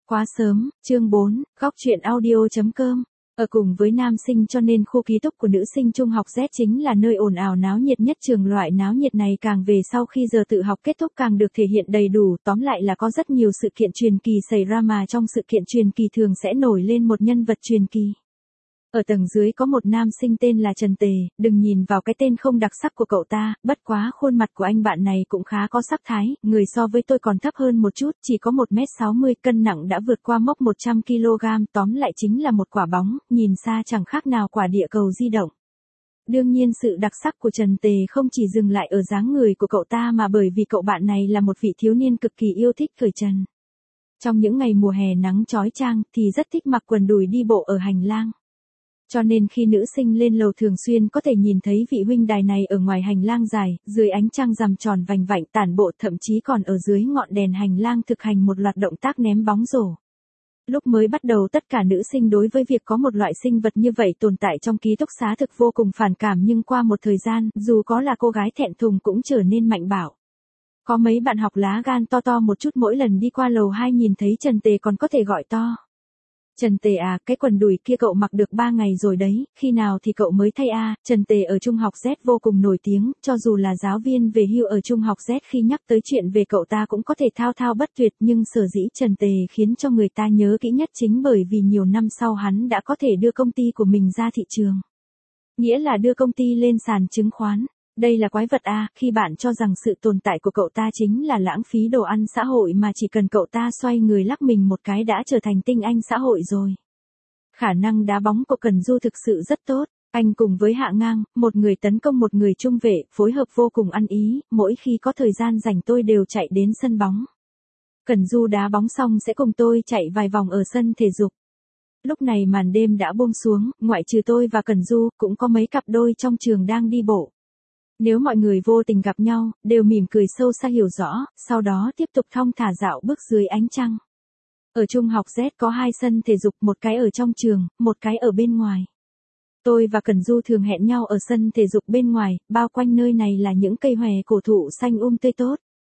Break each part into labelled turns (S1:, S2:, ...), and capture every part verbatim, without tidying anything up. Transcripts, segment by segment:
S1: Quá sớm, chương bốn, góc truyện audio.com. Ở cùng với nam sinh cho nên khu ký túc của nữ sinh trung học Z chính là nơi ồn ào náo nhiệt nhất trường. Loại náo nhiệt này càng về sau khi giờ tự học kết thúc càng được thể hiện đầy đủ. Tóm lại là có rất nhiều sự kiện truyền kỳ xảy ra, mà trong sự kiện truyền kỳ thường sẽ nổi lên một nhân vật truyền kỳ. Ở tầng dưới có một nam sinh tên là Trần Tề, đừng nhìn vào cái tên không đặc sắc của cậu ta, bất quá khuôn mặt của anh bạn này cũng khá có sắc thái, người so với tôi còn thấp hơn một chút, chỉ có một mét sáu mươi, cân nặng đã vượt qua mốc một trăm ki lô gam, tóm lại chính là một quả bóng, nhìn xa chẳng khác nào quả địa cầu di động. Đương nhiên sự đặc sắc của Trần Tề không chỉ dừng lại ở dáng người của cậu ta mà bởi vì cậu bạn này là một vị thiếu niên cực kỳ yêu thích cởi trần. Trong những ngày mùa hè nắng chói chang thì rất thích mặc quần đùi đi bộ ở hành lang. Cho nên khi nữ sinh lên lầu thường xuyên có thể nhìn thấy vị huynh đài này ở ngoài hành lang dài, dưới ánh trăng rằm tròn vành vạnh tản bộ, thậm chí còn ở dưới ngọn đèn hành lang thực hành một loạt động tác ném bóng rổ. Lúc mới bắt đầu tất cả nữ sinh đối với việc có một loại sinh vật như vậy tồn tại trong ký túc xá thực vô cùng phản cảm, nhưng qua một thời gian, dù có là cô gái thẹn thùng cũng trở nên mạnh bạo. Có mấy bạn học lá gan to to một chút, mỗi lần đi qua lầu hai nhìn thấy Trần Tề còn có thể gọi to: Trần Tề à, cái quần đùi kia cậu mặc được ba ngày rồi đấy, khi nào thì cậu mới thay a? À? Trần Tề ở trung học Z vô cùng nổi tiếng, cho dù là giáo viên về hưu ở trung học Z khi nhắc tới chuyện về cậu ta cũng có thể thao thao bất tuyệt, nhưng sở dĩ Trần Tề khiến cho người ta nhớ kỹ nhất chính bởi vì nhiều năm sau hắn đã có thể đưa công ty của mình ra thị trường. Nghĩa là đưa công ty lên sàn chứng khoán. Đây là quái vật a, khi bạn cho rằng sự tồn tại của cậu ta chính là lãng phí đồ ăn xã hội mà chỉ cần cậu ta xoay người lắc mình một cái đã trở thành tinh anh xã hội rồi. Khả năng đá bóng của Cần Du thực sự rất tốt, anh cùng với Hạ Ngang, một người tấn công một người trung vệ, phối hợp vô cùng ăn ý, mỗi khi có thời gian rảnh tôi đều chạy đến sân bóng. Cần Du đá bóng xong sẽ cùng tôi chạy vài vòng ở sân thể dục. Lúc này màn đêm đã buông xuống, ngoại trừ tôi và Cần Du, cũng có mấy cặp đôi trong trường đang đi bộ. Nếu mọi người vô tình gặp nhau, đều mỉm cười sâu xa hiểu rõ, sau đó tiếp tục thong thả dạo bước dưới ánh trăng. Ở trung học Z có hai sân thể dục, một cái ở trong trường, một cái ở bên ngoài. Tôi và Cần Du thường hẹn nhau ở sân thể dục bên ngoài, bao quanh nơi này là những cây hòe cổ thụ xanh um tươi tốt.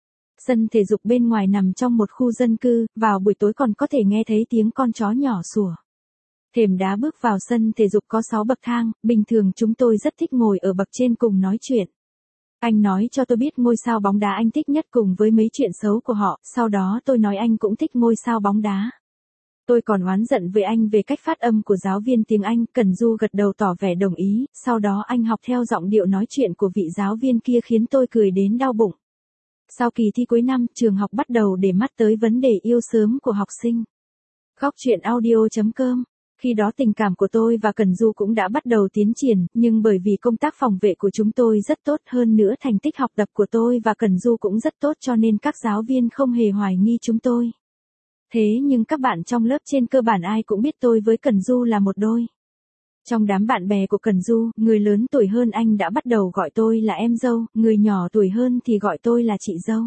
S1: Sân thể dục bên ngoài nằm trong một khu dân cư, vào buổi tối còn có thể nghe thấy tiếng con chó nhỏ sủa. Thềm đá bước vào sân thể dục có sáu bậc thang, bình thường chúng tôi rất thích ngồi ở bậc trên cùng nói chuyện. Anh nói cho tôi biết ngôi sao bóng đá anh thích nhất cùng với mấy chuyện xấu của họ, sau đó tôi nói anh cũng thích ngôi sao bóng đá. Tôi còn oán giận với anh về cách phát âm của giáo viên tiếng Anh, Cần Du gật đầu tỏ vẻ đồng ý, sau đó anh học theo giọng điệu nói chuyện của vị giáo viên kia khiến tôi cười đến đau bụng. Sau kỳ thi cuối năm, trường học bắt đầu để mắt tới vấn đề yêu sớm của học sinh. Góc truyện audio.com. Khi đó tình cảm của tôi và Cần Du cũng đã bắt đầu tiến triển, nhưng bởi vì công tác phòng vệ của chúng tôi rất tốt, hơn nữa thành tích học tập của tôi và Cần Du cũng rất tốt, cho nên các giáo viên không hề hoài nghi chúng tôi. Thế nhưng các bạn trong lớp trên cơ bản ai cũng biết tôi với Cần Du là một đôi. Trong đám bạn bè của Cần Du, người lớn tuổi hơn anh đã bắt đầu gọi tôi là em dâu, người nhỏ tuổi hơn thì gọi tôi là chị dâu.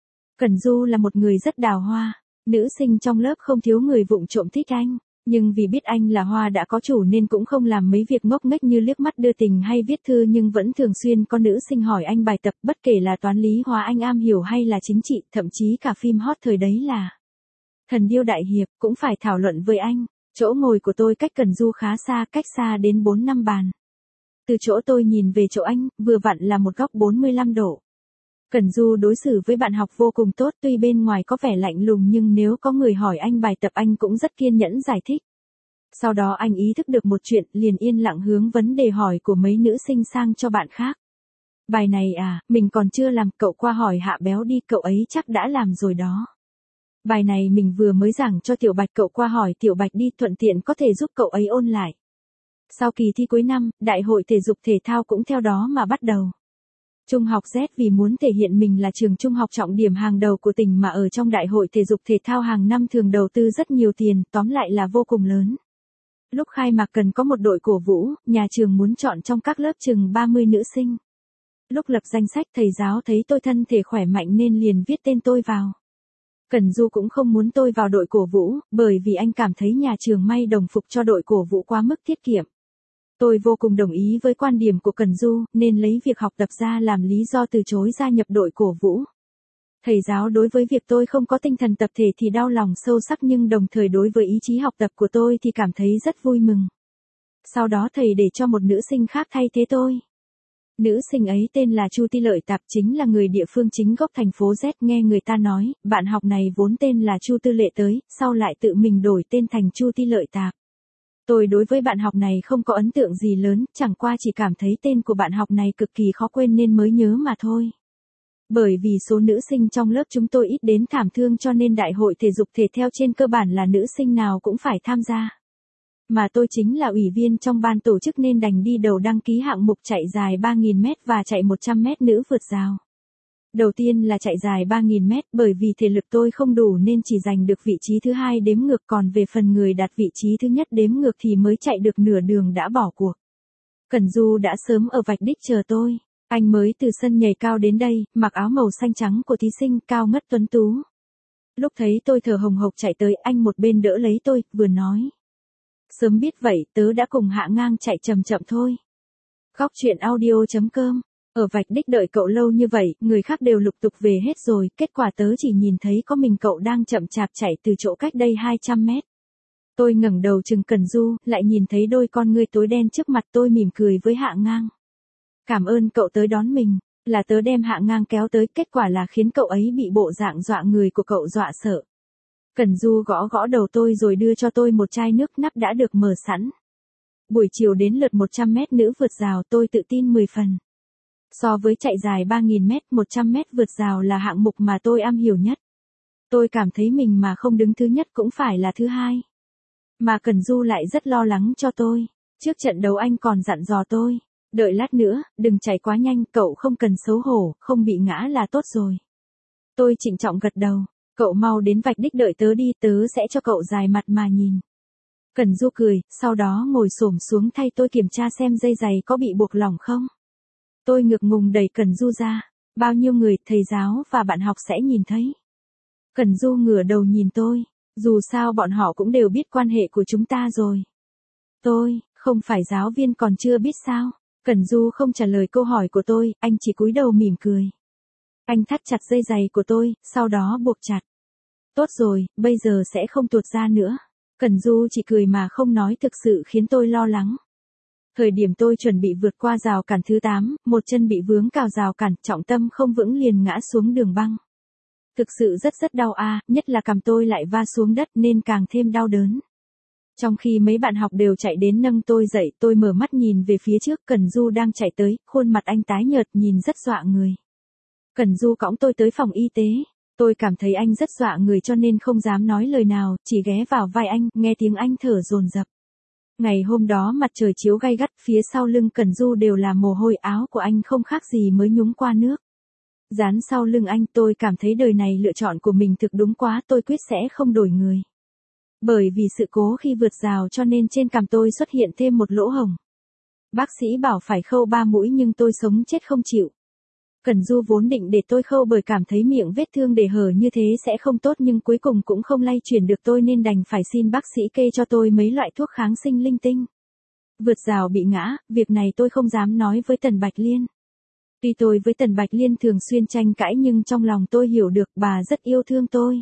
S1: Cần Du là một người rất đào hoa, nữ sinh trong lớp không thiếu người vụng trộm thích anh. Nhưng vì biết anh là hoa đã có chủ nên cũng không làm mấy việc ngốc nghếch như liếc mắt đưa tình hay viết thư, nhưng vẫn thường xuyên có nữ sinh hỏi anh bài tập, bất kể là toán lý hóa anh am hiểu hay là chính trị, thậm chí cả phim hot thời đấy là Thần Điêu Đại Hiệp cũng phải thảo luận với anh. Chỗ ngồi của tôi cách Cần Du khá xa, cách xa đến bốn năm bàn. Từ chỗ tôi nhìn về chỗ anh, vừa vặn là một góc bốn mươi lăm độ. Cần Du đối xử với bạn học vô cùng tốt, tuy bên ngoài có vẻ lạnh lùng nhưng nếu có người hỏi anh bài tập anh cũng rất kiên nhẫn giải thích. Sau đó anh ý thức được một chuyện, liền yên lặng hướng vấn đề hỏi của mấy nữ sinh sang cho bạn khác. Bài này à, mình còn chưa làm, cậu qua hỏi Hạ Béo đi, cậu ấy chắc đã làm rồi đó. Bài này mình vừa mới giảng cho Tiểu Bạch, cậu qua hỏi Tiểu Bạch đi, thuận tiện có thể giúp cậu ấy ôn lại. Sau kỳ thi cuối năm, đại hội thể dục thể thao cũng theo đó mà bắt đầu. Trung học Z vì muốn thể hiện mình là trường trung học trọng điểm hàng đầu của tỉnh mà ở trong đại hội thể dục thể thao hàng năm thường đầu tư rất nhiều tiền, tóm lại là vô cùng lớn. Lúc khai mạc cần có một đội cổ vũ, nhà trường muốn chọn trong các lớp chừng ba mươi nữ sinh. Lúc lập danh sách thầy giáo thấy tôi thân thể khỏe mạnh nên liền viết tên tôi vào. Cần Du cũng không muốn tôi vào đội cổ vũ, bởi vì anh cảm thấy nhà trường may đồng phục cho đội cổ vũ quá mức tiết kiệm. Tôi vô cùng đồng ý với quan điểm của Cần Du, nên lấy việc học tập ra làm lý do từ chối gia nhập đội cổ vũ. Thầy giáo đối với việc tôi không có tinh thần tập thể thì đau lòng sâu sắc nhưng đồng thời đối với ý chí học tập của tôi thì cảm thấy rất vui mừng. Sau đó thầy để cho một nữ sinh khác thay thế tôi. Nữ sinh ấy tên là Chu Ti Lợi Tạp, chính là người địa phương chính gốc thành phố Z. Nghe người ta nói, bạn học này vốn tên là Chu Tư Lệ tới, sau lại tự mình đổi tên thành Chu Ti Lợi Tạp. Tôi đối với bạn học này không có ấn tượng gì lớn, chẳng qua chỉ cảm thấy tên của bạn học này cực kỳ khó quên nên mới nhớ mà thôi. Bởi vì số nữ sinh trong lớp chúng tôi ít đến thảm thương cho nên đại hội thể dục thể thao trên cơ bản là nữ sinh nào cũng phải tham gia. Mà tôi chính là ủy viên trong ban tổ chức nên đành đi đầu đăng ký hạng mục chạy dài ba nghìn mét và chạy một trăm mét nữ vượt rào. Đầu tiên là chạy dài ba nghìn mét, bởi vì thể lực tôi không đủ nên chỉ giành được vị trí thứ hai đếm ngược, còn về phần người đạt vị trí thứ nhất đếm ngược thì mới chạy được nửa đường đã bỏ cuộc. Cẩn Du đã sớm ở vạch đích chờ tôi. Anh mới từ sân nhảy cao đến đây, mặc áo màu xanh trắng của thí sinh, cao ngất tuấn tú. Lúc thấy tôi thở hồng hộc chạy tới, anh một bên đỡ lấy tôi, vừa nói. Sớm biết vậy, tớ đã cùng Hạ Ngang chạy chậm chậm thôi. Góc chuyện audio chấm com. Ở vạch đích đợi cậu lâu như vậy, người khác đều lục tục về hết rồi, kết quả tớ chỉ nhìn thấy có mình cậu đang chậm chạp chạy từ chỗ cách đây hai trăm mét. Tôi ngẩng đầu chừng Cẩn Du, lại nhìn thấy đôi con ngươi tối đen trước mặt tôi, mỉm cười với Hạ Ngang. Cảm ơn cậu tới đón mình, là tớ đem Hạ Ngang kéo tới, kết quả là khiến cậu ấy bị bộ dạng dọa người của cậu dọa sợ. Cẩn Du gõ gõ đầu tôi rồi đưa cho tôi một chai nước, nắp đã được mở sẵn. Buổi chiều đến lượt một trăm mét nữ vượt rào, tôi tự tin mười phần. So với chạy dài ba nghìn mét, một trăm mét vượt rào là hạng mục mà tôi am hiểu nhất. Tôi cảm thấy mình mà không đứng thứ nhất cũng phải là thứ hai. Mà Cẩn Du lại rất lo lắng cho tôi. Trước trận đấu anh còn dặn dò tôi. Đợi lát nữa, đừng chạy quá nhanh, cậu không cần xấu hổ, không bị ngã là tốt rồi. Tôi trịnh trọng gật đầu. Cậu mau đến vạch đích đợi tớ đi, tớ sẽ cho cậu dài mặt mà nhìn. Cẩn Du cười, sau đó ngồi xổm xuống thay tôi kiểm tra xem dây giày có bị buộc lỏng không. Tôi ngượng ngùng đẩy Cẩn Du ra. Bao nhiêu người, thầy giáo và bạn học sẽ nhìn thấy. Cẩn Du ngửa đầu nhìn tôi. Dù sao bọn họ cũng đều biết quan hệ của chúng ta rồi. Tôi, không phải giáo viên còn chưa biết sao. Cẩn Du không trả lời câu hỏi của tôi, anh chỉ cúi đầu mỉm cười. Anh thắt chặt dây giày của tôi, sau đó buộc chặt. Tốt rồi, bây giờ sẽ không tuột ra nữa. Cẩn Du chỉ cười mà không nói, thực sự khiến tôi lo lắng. Thời điểm tôi chuẩn bị vượt qua rào cản thứ tám, một chân bị vướng cào rào cản, trọng tâm không vững liền ngã xuống đường băng. Thực sự rất rất đau a, nhất là cằm tôi lại va xuống đất nên càng thêm đau đớn. Trong khi mấy bạn học đều chạy đến nâng tôi dậy, tôi mở mắt nhìn về phía trước, Cẩn Du đang chạy tới, khuôn mặt anh tái nhợt nhìn rất dọa người. Cẩn Du cõng tôi tới phòng y tế. Tôi cảm thấy anh rất dọa người cho nên không dám nói lời nào, chỉ ghé vào vai anh, nghe tiếng anh thở dồn dập. Ngày hôm đó mặt trời chiếu gay gắt, phía sau lưng Cẩn Du đều là mồ hôi, áo của anh không khác gì mới nhúng qua nước. Dán sau lưng anh, tôi cảm thấy đời này lựa chọn của mình thực đúng quá, tôi quyết sẽ không đổi người. Bởi vì sự cố khi vượt rào cho nên trên cằm tôi xuất hiện thêm một lỗ hổng. Bác sĩ bảo phải khâu ba mũi nhưng tôi sống chết không chịu. Cẩn Du vốn định để tôi khâu bởi cảm thấy miệng vết thương để hở như thế sẽ không tốt, nhưng cuối cùng cũng không lay chuyển được tôi nên đành phải xin bác sĩ kê cho tôi mấy loại thuốc kháng sinh linh tinh. Vượt rào bị ngã, việc này tôi không dám nói với Tần Bạch Liên. Tuy tôi với Tần Bạch Liên thường xuyên tranh cãi nhưng trong lòng tôi hiểu được bà rất yêu thương tôi.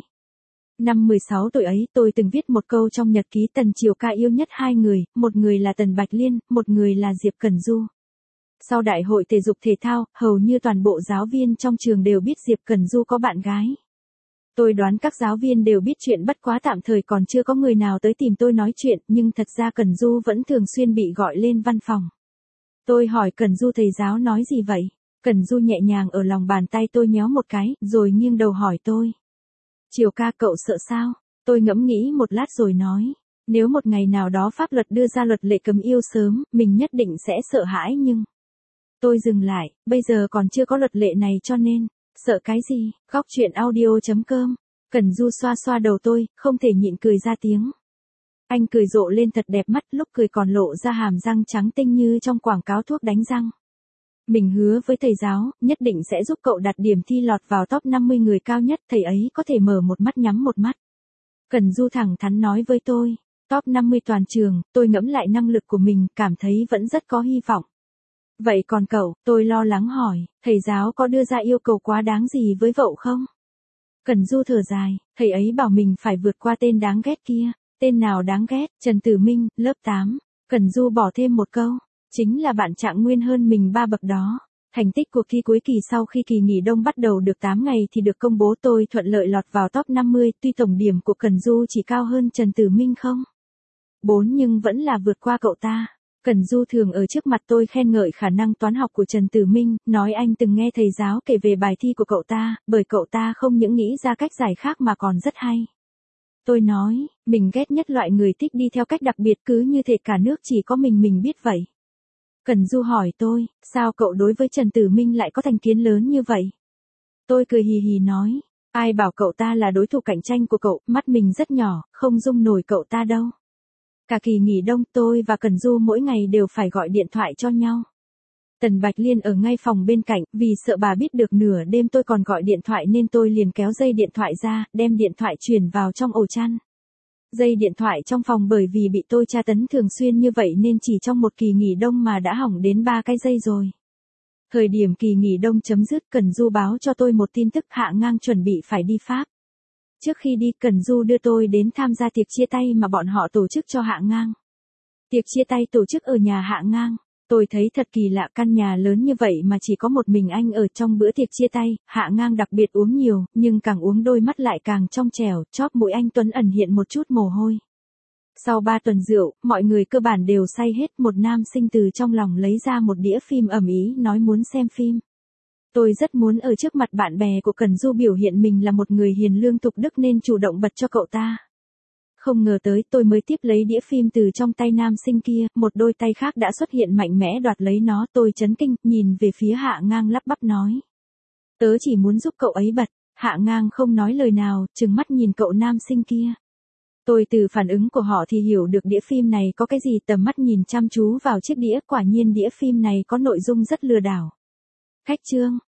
S1: Năm mười sáu tuổi ấy tôi từng viết một câu trong nhật ký, Tần Triều ca yêu nhất hai người, một người là Tần Bạch Liên, một người là Diệp Cẩn Du. Sau đại hội thể dục thể thao, hầu như toàn bộ giáo viên trong trường đều biết Diệp Cẩn Du có bạn gái. Tôi đoán các giáo viên đều biết chuyện, bất quá tạm thời còn chưa có người nào tới tìm tôi nói chuyện, nhưng thật ra Cẩn Du vẫn thường xuyên bị gọi lên văn phòng. Tôi hỏi Cẩn Du thầy giáo nói gì vậy? Cẩn Du nhẹ nhàng ở lòng bàn tay tôi nhéo một cái, rồi nghiêng đầu hỏi tôi. Triều ca, cậu sợ sao? Tôi ngẫm nghĩ một lát rồi nói. Nếu một ngày nào đó pháp luật đưa ra luật lệ cấm yêu sớm, mình nhất định sẽ sợ hãi nhưng... Tôi dừng lại, bây giờ còn chưa có luật lệ này cho nên, sợ cái gì? Góc chuyện audio chấm com. Cẩn Du xoa xoa đầu tôi, không thể nhịn cười ra tiếng. Anh cười rộ lên thật đẹp mắt, lúc cười còn lộ ra hàm răng trắng tinh như trong quảng cáo thuốc đánh răng. Mình hứa với thầy giáo, nhất định sẽ giúp cậu đạt điểm thi lọt vào top năm mươi người cao nhất, thầy ấy có thể mở một mắt nhắm một mắt. Cẩn Du thẳng thắn nói với tôi, top năm mươi toàn trường, tôi ngẫm lại năng lực của mình, cảm thấy vẫn rất có hy vọng. Vậy còn cậu, tôi lo lắng hỏi, thầy giáo có đưa ra yêu cầu quá đáng gì với cậu không? Cẩn Du thở dài, thầy ấy bảo mình phải vượt qua tên đáng ghét kia. Tên nào đáng ghét? Trần Tử Minh, lớp tám. Cẩn Du bỏ thêm một câu, chính là bạn Trạng Nguyên hơn mình ba bậc đó. Thành tích cuộc thi cuối kỳ sau khi kỳ nghỉ đông bắt đầu được tám ngày thì được công bố, tôi thuận lợi lọt vào top năm mươi, tuy tổng điểm của Cẩn Du chỉ cao hơn Trần Tử Minh không bốn nhưng vẫn là vượt qua cậu ta. Cẩn Du thường ở trước mặt tôi khen ngợi khả năng toán học của Trần Tử Minh, nói anh từng nghe thầy giáo kể về bài thi của cậu ta, bởi cậu ta không những nghĩ ra cách giải khác mà còn rất hay. Tôi nói, mình ghét nhất loại người thích đi theo cách đặc biệt, cứ như thể cả nước chỉ có mình mình biết vậy. Cẩn Du hỏi tôi, sao cậu đối với Trần Tử Minh lại có thành kiến lớn như vậy? Tôi cười hì hì nói, ai bảo cậu ta là đối thủ cạnh tranh của cậu, mắt mình rất nhỏ, không dung nổi cậu ta đâu. Cả kỳ nghỉ đông tôi và Cẩn Du mỗi ngày đều phải gọi điện thoại cho nhau. Tần Bạch Liên ở ngay phòng bên cạnh, vì sợ bà biết được nửa đêm tôi còn gọi điện thoại nên tôi liền kéo dây điện thoại ra, đem điện thoại truyền vào trong ổ chăn. Dây điện thoại trong phòng bởi vì bị tôi tra tấn thường xuyên như vậy nên chỉ trong một kỳ nghỉ đông mà đã hỏng đến ba cái dây rồi. Thời điểm kỳ nghỉ đông chấm dứt, Cẩn Du báo cho tôi một tin tức, Hạ Ngang chuẩn bị phải đi Pháp. Trước khi đi, Cẩn Du đưa tôi đến tham gia tiệc chia tay mà bọn họ tổ chức cho Hạ Ngang. Tiệc chia tay tổ chức ở nhà Hạ Ngang. Tôi thấy thật kỳ lạ, căn nhà lớn như vậy mà chỉ có một mình anh ở. Trong bữa tiệc chia tay, Hạ Ngang đặc biệt uống nhiều, nhưng càng uống đôi mắt lại càng trong trẻo, chóp mũi anh tuấn ẩn hiện một chút mồ hôi. Sau ba tuần rượu, mọi người cơ bản đều say hết, một nam sinh từ trong lòng lấy ra một đĩa phim ầm ĩ nói muốn xem phim. Tôi rất muốn ở trước mặt bạn bè của Cẩn Du biểu hiện mình là một người hiền lương tục đức nên chủ động bật cho cậu ta. Không ngờ tới tôi mới tiếp lấy đĩa phim từ trong tay nam sinh kia, một đôi tay khác đã xuất hiện mạnh mẽ đoạt lấy nó. Tôi chấn kinh, nhìn về phía Hạ Ngang lắp bắp nói. Tớ chỉ muốn giúp cậu ấy bật. Hạ Ngang không nói lời nào, trừng mắt nhìn cậu nam sinh kia. Tôi từ phản ứng của họ thì hiểu được đĩa phim này có cái gì, tầm mắt nhìn chăm chú vào chiếc đĩa, quả nhiên đĩa phim này có nội dung rất lừa đảo. Khách trương,